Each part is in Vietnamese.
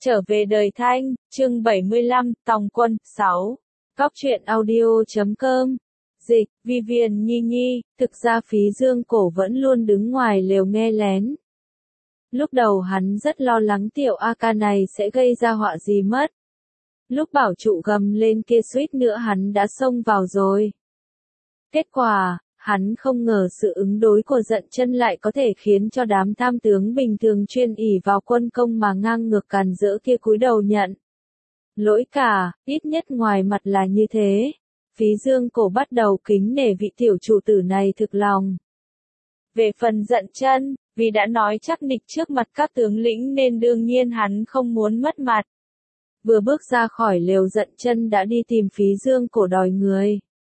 Trở về đời Thanh, chương 75, Tòng Quân, 6. Cóc truyện audio.com. Dịch, Vivian Nhi Nhi, thực ra Phí Dương Cổ vẫn luôn đứng ngoài lều nghe lén. Lúc đầu hắn rất lo lắng tiểu A ca này sẽ gây ra họa gì mất. Lúc bảo trụ gầm lên kia suýt nữa hắn đã xông vào rồi. Kết quả, hắn không ngờ sự ứng đối của Dận Chân lại có thể khiến cho đám tham tướng bình thường chuyên ỷ vào quân công mà ngang ngược càn rỡ kia cúi đầu nhận lỗi cả, ít nhất ngoài mặt là như thế. Phí Dương Cổ bắt đầu kính nể vị tiểu chủ tử này thực lòng. Về phần Dận Chân, vì đã nói chắc nịch trước mặt các tướng lĩnh nên đương nhiên hắn không muốn mất mặt. Vừa bước ra khỏi lều Dận Chân đã đi tìm Phí Dương Cổ đòi người.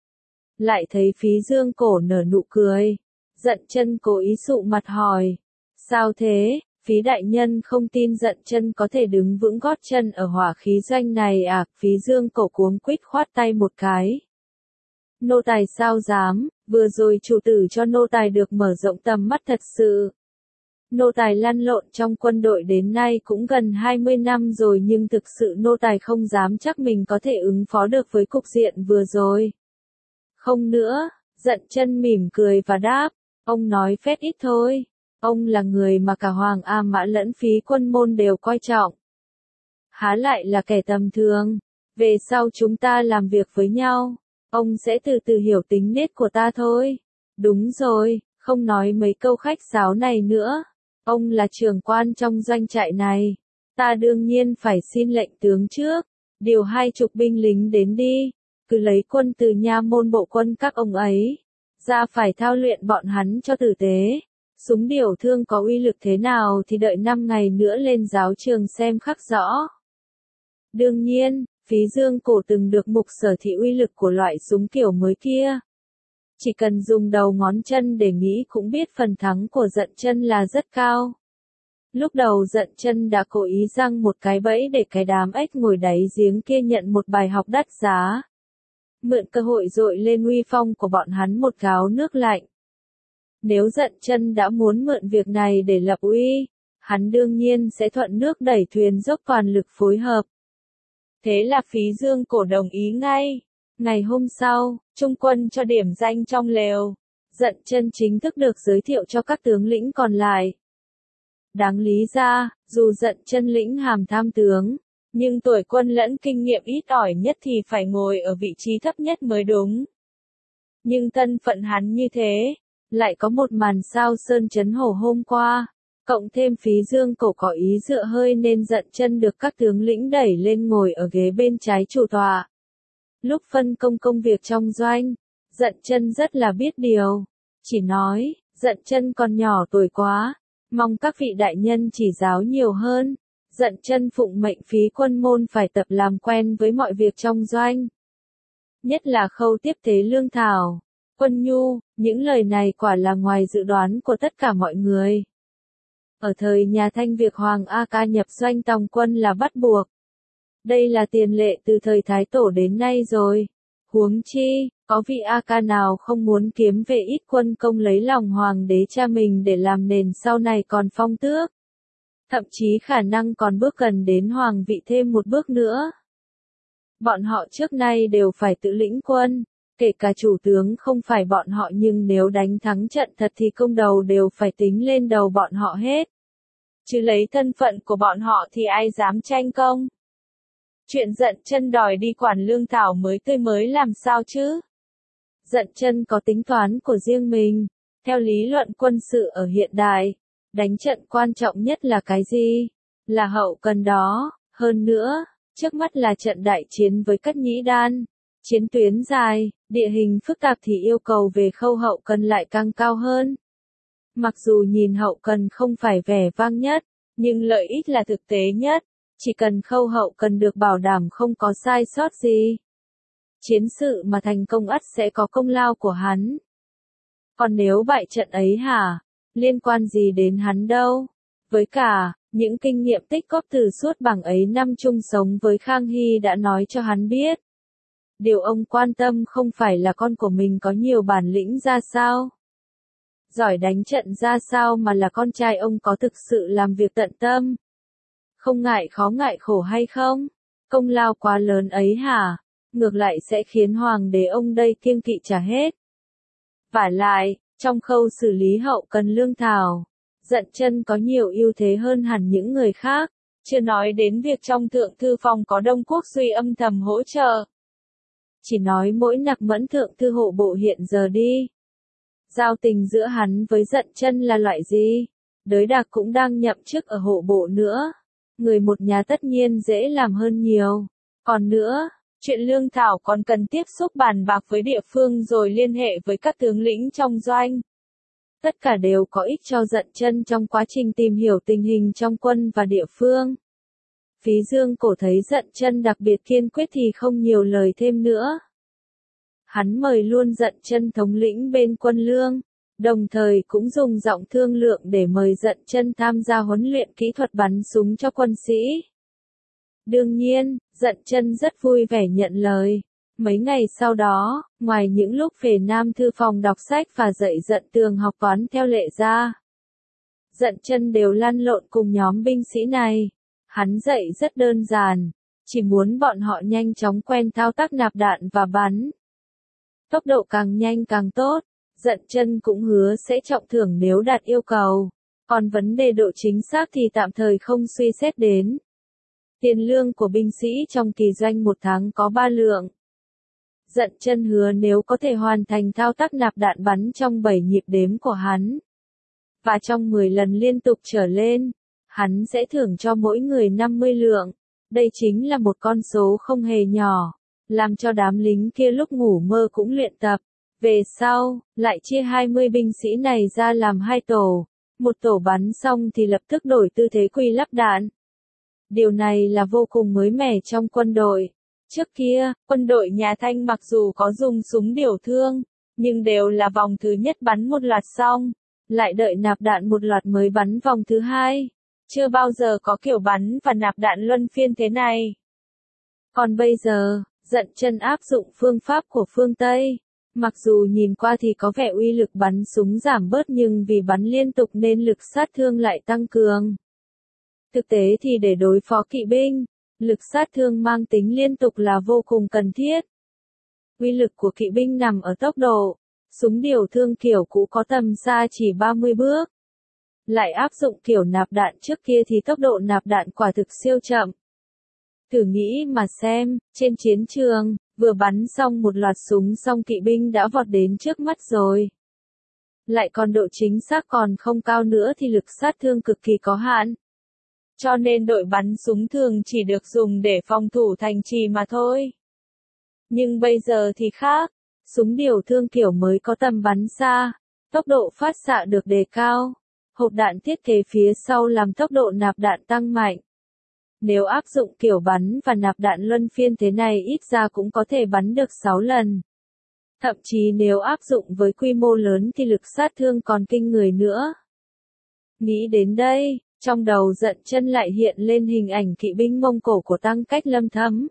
Lại thấy Phí Dương Cổ nở nụ cười. Dận Chân cố ý sụ mặt hỏi. Sao thế, Phí đại nhân không tin Dận Chân có thể đứng vững gót chân ở hỏa khí doanh này à? Phí Dương Cổ cuống quýt khoát tay một cái. Nô tài sao dám, vừa rồi chủ tử cho nô tài được mở rộng tầm mắt thật sự. Nô tài lăn lộn trong quân đội đến nay cũng gần 20 năm rồi nhưng thực sự nô tài không dám chắc mình có thể ứng phó được với cục diện vừa rồi. Không nữa, Dận Chân mỉm cười và đáp, ông nói phét ít thôi, ông là người mà cả Hoàng A Mã lẫn Phí Quân môn đều coi trọng. Há lại là kẻ tầm thường, về sau chúng ta làm việc với nhau, ông sẽ từ từ hiểu tính nết của ta thôi. Đúng rồi, không nói mấy câu khách sáo này nữa, ông là trưởng quan trong doanh trại này, ta đương nhiên phải xin lệnh tướng trước, điều 20 binh lính đến đi. Cứ lấy quân từ nha môn bộ quân các ông ấy, ra phải thao luyện bọn hắn cho tử tế. Súng điều thương có uy lực thế nào thì đợi 5 ngày nữa lên giáo trường xem khắc rõ. Đương nhiên, Phí Dương Cổ từng được mục sở thị uy lực của loại súng kiểu mới kia. Chỉ cần dùng đầu ngón chân để nghĩ cũng biết phần thắng của Dận Chân là rất cao. Lúc đầu Dận Chân đã cố ý răng một cái bẫy để cái đám ếch ngồi đáy giếng kia nhận một bài học đắt giá. Mượn cơ hội dội lên uy phong của bọn hắn một gáo nước lạnh. Nếu Dận Chân đã muốn mượn việc này để lập uy, hắn đương nhiên sẽ thuận nước đẩy thuyền dốc toàn lực phối hợp. Thế là Phí Dương Cổ đồng ý ngay. Ngày hôm sau, trung quân cho điểm danh trong lều. Dận Chân chính thức được giới thiệu cho các tướng lĩnh còn lại. Đáng lý ra, dù Dận Chân lĩnh hàm tham tướng, nhưng tuổi quân lẫn kinh nghiệm ít ỏi nhất thì phải ngồi ở vị trí thấp nhất mới đúng. Nhưng thân phận hắn như thế, lại có một màn sao sơn chấn hổ hôm qua, cộng thêm Phí Dương Cổ có ý dựa hơi nên Dận Chân được các tướng lĩnh đẩy lên ngồi ở ghế bên trái chủ tọa. Lúc phân công việc trong doanh, Dận Chân rất là biết điều, chỉ nói, Dận Chân còn nhỏ tuổi quá, mong các vị đại nhân chỉ giáo nhiều hơn. Dận Chân phụng mệnh Phí Quân môn phải tập làm quen với mọi việc trong doanh. Nhất là khâu tiếp tế lương thảo, quân nhu, những lời này quả là ngoài dự đoán của tất cả mọi người. Ở thời nhà Thanh việc Hoàng A Ca nhập doanh tòng quân là bắt buộc. Đây là tiền lệ từ thời Thái Tổ đến nay rồi. Huống chi, có vị A Ca nào không muốn kiếm về ít quân công lấy lòng Hoàng đế cha mình để làm nền sau này còn phong tước. Thậm chí khả năng còn bước gần đến hoàng vị thêm một bước nữa. Bọn họ trước nay đều phải tự lĩnh quân, kể cả chủ tướng không phải bọn họ nhưng nếu đánh thắng trận thật thì công đầu đều phải tính lên đầu bọn họ hết. Chứ lấy thân phận của bọn họ thì ai dám tranh công. Chuyện Dận Chân đòi đi quản lương thảo mới tươi mới làm sao chứ? Dận Chân có tính toán của riêng mình, theo lý luận quân sự ở hiện đại. Đánh trận quan trọng nhất là cái gì? Là hậu cần đó, hơn nữa, trước mắt là trận đại chiến với Cất Nhĩ Đan. Chiến tuyến dài, địa hình phức tạp thì yêu cầu về khâu hậu cần lại càng cao hơn. Mặc dù nhìn hậu cần không phải vẻ vang nhất, nhưng lợi ích là thực tế nhất, chỉ cần khâu hậu cần được bảo đảm không có sai sót gì. Chiến sự mà thành công ắt sẽ có công lao của hắn. Còn nếu bại trận ấy hả? Liên quan gì đến hắn đâu. Với cả, những kinh nghiệm tích góp từ suốt bằng ấy năm chung sống với Khang Hy đã nói cho hắn biết. Điều ông quan tâm không phải là con của mình có nhiều bản lĩnh ra sao, giỏi đánh trận ra sao mà là con trai ông có thực sự làm việc tận tâm. Không ngại khó ngại khổ hay không? Công lao quá lớn ấy hả? Ngược lại sẽ khiến hoàng đế ông đây kiêng kỵ trả hết. Vả lại, trong khâu xử lý hậu cần lương thảo, Dận Chân có nhiều ưu thế hơn hẳn những người khác, chưa nói đến việc trong thượng thư phòng có Đông Quốc Duy âm thầm hỗ trợ. Chỉ nói mỗi Nặc Mẫn thượng thư hộ bộ hiện giờ đi. Giao tình giữa hắn với Dận Chân là loại gì? Đới Đạc cũng đang nhậm chức ở hộ bộ nữa. Người một nhà tất nhiên dễ làm hơn nhiều. Còn nữa, chuyện lương thảo còn cần tiếp xúc bàn bạc với địa phương rồi liên hệ với các tướng lĩnh trong doanh. Tất cả đều có ích cho Dận Chân trong quá trình tìm hiểu tình hình trong quân và địa phương. Phí Dương Cổ thấy Dận Chân đặc biệt kiên quyết thì không nhiều lời thêm nữa. Hắn mời luôn Dận Chân thống lĩnh bên quân lương, đồng thời cũng dùng giọng thương lượng để mời Dận Chân tham gia huấn luyện kỹ thuật bắn súng cho quân sĩ. Đương nhiên, Dận Chân rất vui vẻ nhận lời. Mấy ngày sau đó, ngoài những lúc về Nam thư phòng đọc sách và dạy Dận Tường học toán theo lệ ra, Dận Chân đều lăn lộn cùng nhóm binh sĩ này. Hắn dạy rất đơn giản, chỉ muốn bọn họ nhanh chóng quen thao tác nạp đạn và bắn. Tốc độ càng nhanh càng tốt, Dận Chân cũng hứa sẽ trọng thưởng nếu đạt yêu cầu. Còn vấn đề độ chính xác thì tạm thời không suy xét đến. Tiền lương của binh sĩ trong kỳ doanh một tháng có 3 lượng. Dận Chân hứa nếu có thể hoàn thành thao tác nạp đạn bắn trong 7 nhịp đếm của hắn, và trong 10 lần liên tục trở lên, hắn sẽ thưởng cho mỗi người 50 lượng. Đây chính là một con số không hề nhỏ, làm cho đám lính kia lúc ngủ mơ cũng luyện tập. Về sau, lại chia 20 binh sĩ này ra làm 2 tổ. Một tổ bắn xong thì lập tức đổi tư thế quy lắp đạn. Điều này là vô cùng mới mẻ trong quân đội. Trước kia, quân đội nhà Thanh mặc dù có dùng súng điều thương, nhưng đều là vòng thứ nhất bắn một loạt xong, lại đợi nạp đạn một loạt mới bắn vòng thứ hai. Chưa bao giờ có kiểu bắn và nạp đạn luân phiên thế này. Còn bây giờ, Dận Chân áp dụng phương pháp của phương Tây. Mặc dù nhìn qua thì có vẻ uy lực bắn súng giảm bớt nhưng vì bắn liên tục nên lực sát thương lại tăng cường. Thực tế thì để đối phó kỵ binh, lực sát thương mang tính liên tục là vô cùng cần thiết. Uy lực của kỵ binh nằm ở tốc độ. Súng điều thương kiểu cũ có tầm xa chỉ 30 bước. Lại áp dụng kiểu nạp đạn trước kia thì tốc độ nạp đạn quả thực siêu chậm. Thử nghĩ mà xem, trên chiến trường, vừa bắn xong một loạt súng xong kỵ binh đã vọt đến trước mắt rồi. Lại còn độ chính xác còn không cao nữa thì lực sát thương cực kỳ có hạn. Cho nên đội bắn súng thường chỉ được dùng để phòng thủ thành trì mà thôi. Nhưng bây giờ thì khác, súng điều thương kiểu mới có tầm bắn xa, tốc độ phát xạ được đề cao. Hộp đạn thiết kế phía sau làm tốc độ nạp đạn tăng mạnh. Nếu áp dụng kiểu bắn và nạp đạn luân phiên thế này ít ra cũng có thể bắn được 6 lần. Thậm chí nếu áp dụng với quy mô lớn thì lực sát thương còn kinh người nữa. Nghĩ đến đây, trong đầu Dận Chân lại hiện lên hình ảnh kỵ binh Mông Cổ của Tăng Cách Lâm Thấm.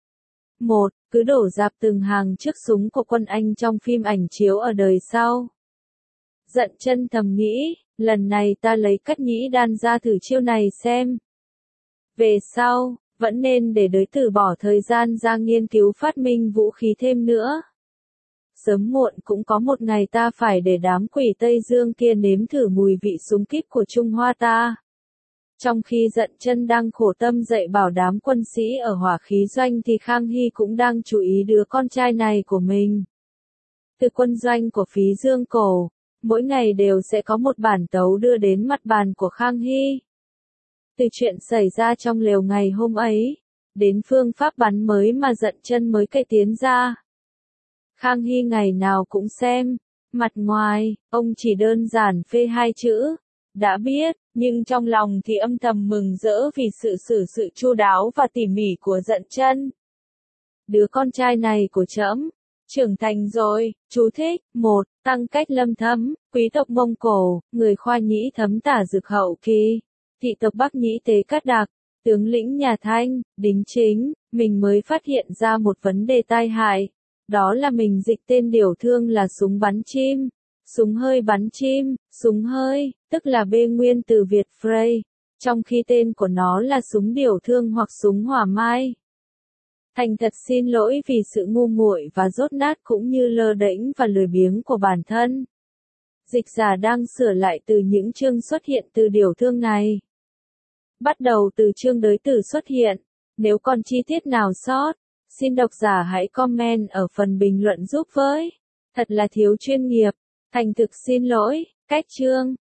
Cứ đổ rạp từng hàng trước súng của quân Anh trong phim ảnh chiếu ở đời sau. Dận Chân thầm nghĩ, lần này ta lấy Cắt Nhĩ Đan ra thử chiêu này xem. Về sau, vẫn nên để đới Tử bỏ thời gian ra nghiên cứu phát minh vũ khí thêm nữa. Sớm muộn cũng có một ngày ta phải để đám quỷ Tây Dương kia nếm thử mùi vị súng kíp của Trung Hoa ta. Trong khi Dận Chân đang khổ tâm dạy bảo đám quân sĩ ở hỏa khí doanh thì Khang Hy cũng đang chú ý đứa con trai này của mình. Từ quân doanh của Phí Dương Cổ, mỗi ngày đều sẽ có một bản tấu đưa đến mặt bàn của Khang Hy. Từ chuyện xảy ra trong lều ngày hôm ấy, đến phương pháp bắn mới mà Dận Chân mới cậy tiến ra. Khang Hy ngày nào cũng xem, mặt ngoài, ông chỉ đơn giản phê 2 chữ, đã biết, nhưng trong lòng thì âm thầm mừng rỡ vì sự chu đáo và tỉ mỉ của Dận Chân. Đứa con trai này của trẫm trưởng thành rồi. Chú thích: 1. Tăng Cách Lâm Thấm, quý tộc Mông Cổ, người Khoa Nhĩ Thấm Tả Dực hậu kỳ, thị tộc Bắc Nhĩ Tế Cát Đặc, tướng lĩnh nhà Thanh, đính chính. Mình mới phát hiện ra một vấn đề tai hại, đó là mình dịch tên điều thương là súng bắn chim, súng hơi bắn chim. Súng hơi, tức là bê nguyên từ Việt Frey, trong khi tên của nó là súng điều thương hoặc súng hỏa mai. Thành thật xin lỗi vì sự ngu muội và dốt nát cũng như lơ đễnh và lười biếng của bản thân. Dịch giả đang sửa lại từ những chương xuất hiện từ điều thương này. Bắt đầu từ chương đới từ xuất hiện. Nếu còn chi tiết nào sót, xin độc giả hãy comment ở phần bình luận giúp với. Thật là thiếu chuyên nghiệp. Thành thực xin lỗi. Cách chương